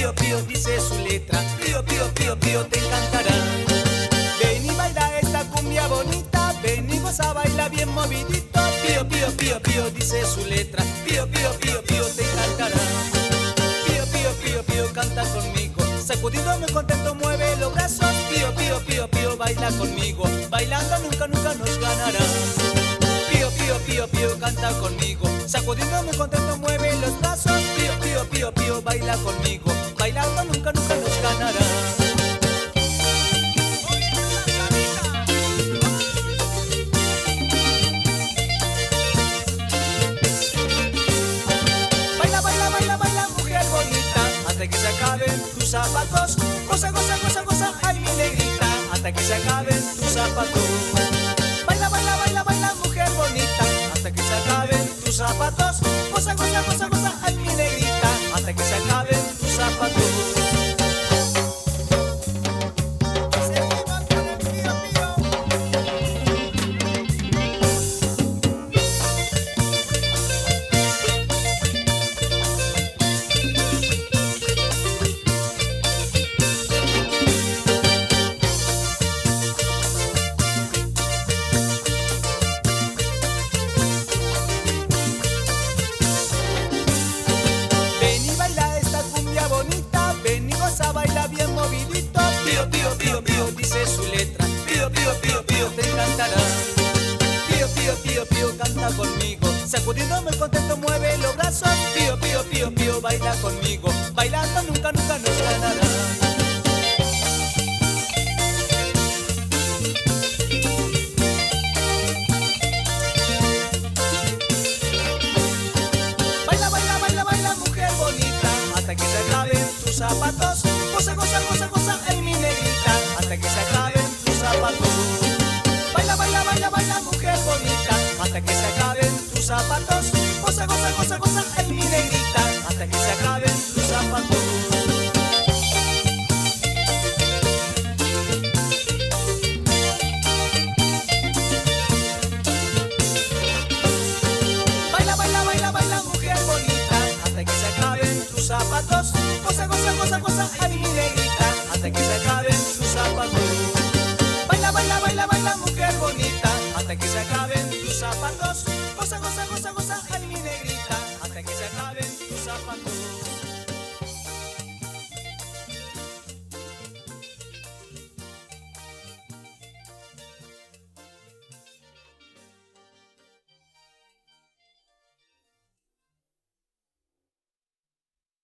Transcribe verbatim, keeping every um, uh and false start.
pío, pío, dice su letra. Pío, pío, pío, pío, te encantará. Ven y baila esta cumbia bonita, ven y goza, baila bien movidito. Pío, pío, pío, pío, dice su letra. Pío, pío, pío, pío, te encantará. Pío, pío, pío, pío, canta conmigo. Sacudido muy contento, mueve los brazos. Pío, pío, pío, pío, baila conmigo. Bailando nunca, nunca nos ganarás. Pío, pío, pío, pío, canta conmigo. Sacudido muy contento, mueve los brazos. Pío, pío, pío, pío, baila conmigo. Bailando nunca, nunca nos ganarás. Hasta que se acaben tus zapatos. Goza, goza, goza, goza, ay mi negrita. Hasta que se acaben tus zapatos. Baila, baila, baila, baila, mujer bonita. Hasta que se acaben tus zapatos. Goza, goza, goza, goza, ay mi negrita. Hasta que se acaben tus zapatos. Baila bien movidito. Pío, pío, pío, pío, dice su letra. Pío, pío, pío, pío, te encantará. Pío, pío, pío, pío, canta conmigo. Sacudido muy contento, mueve los brazos. Pío, pío, pío, pío, baila conmigo. Bailando nunca, nunca nos ganará. Baila, baila, baila, baila, mujer bonita. Hasta que se acaben tus zapatos. Goza, goza, goza, goza, ay mi negrita. Hasta que se acaben tus zapatos. Baila, baila, baila, baila, mujer bonita. Hasta que se acaben tus zapatos. Goza, goza, goza, goza, ay mi negrita. Hasta que se acaben tus zapatos. Baila, baila, baila, baila, mujer bonita. Hasta que se acaben tus zapatos. Goza, goza, goza, goza, ay mi negrita. Hasta que se acaben tus zapatos. Baila, baila, baila, baila, mujer bonita. Hasta que se acaben tus zapatos. Goza, goza, goza, goza, ay mi negrita.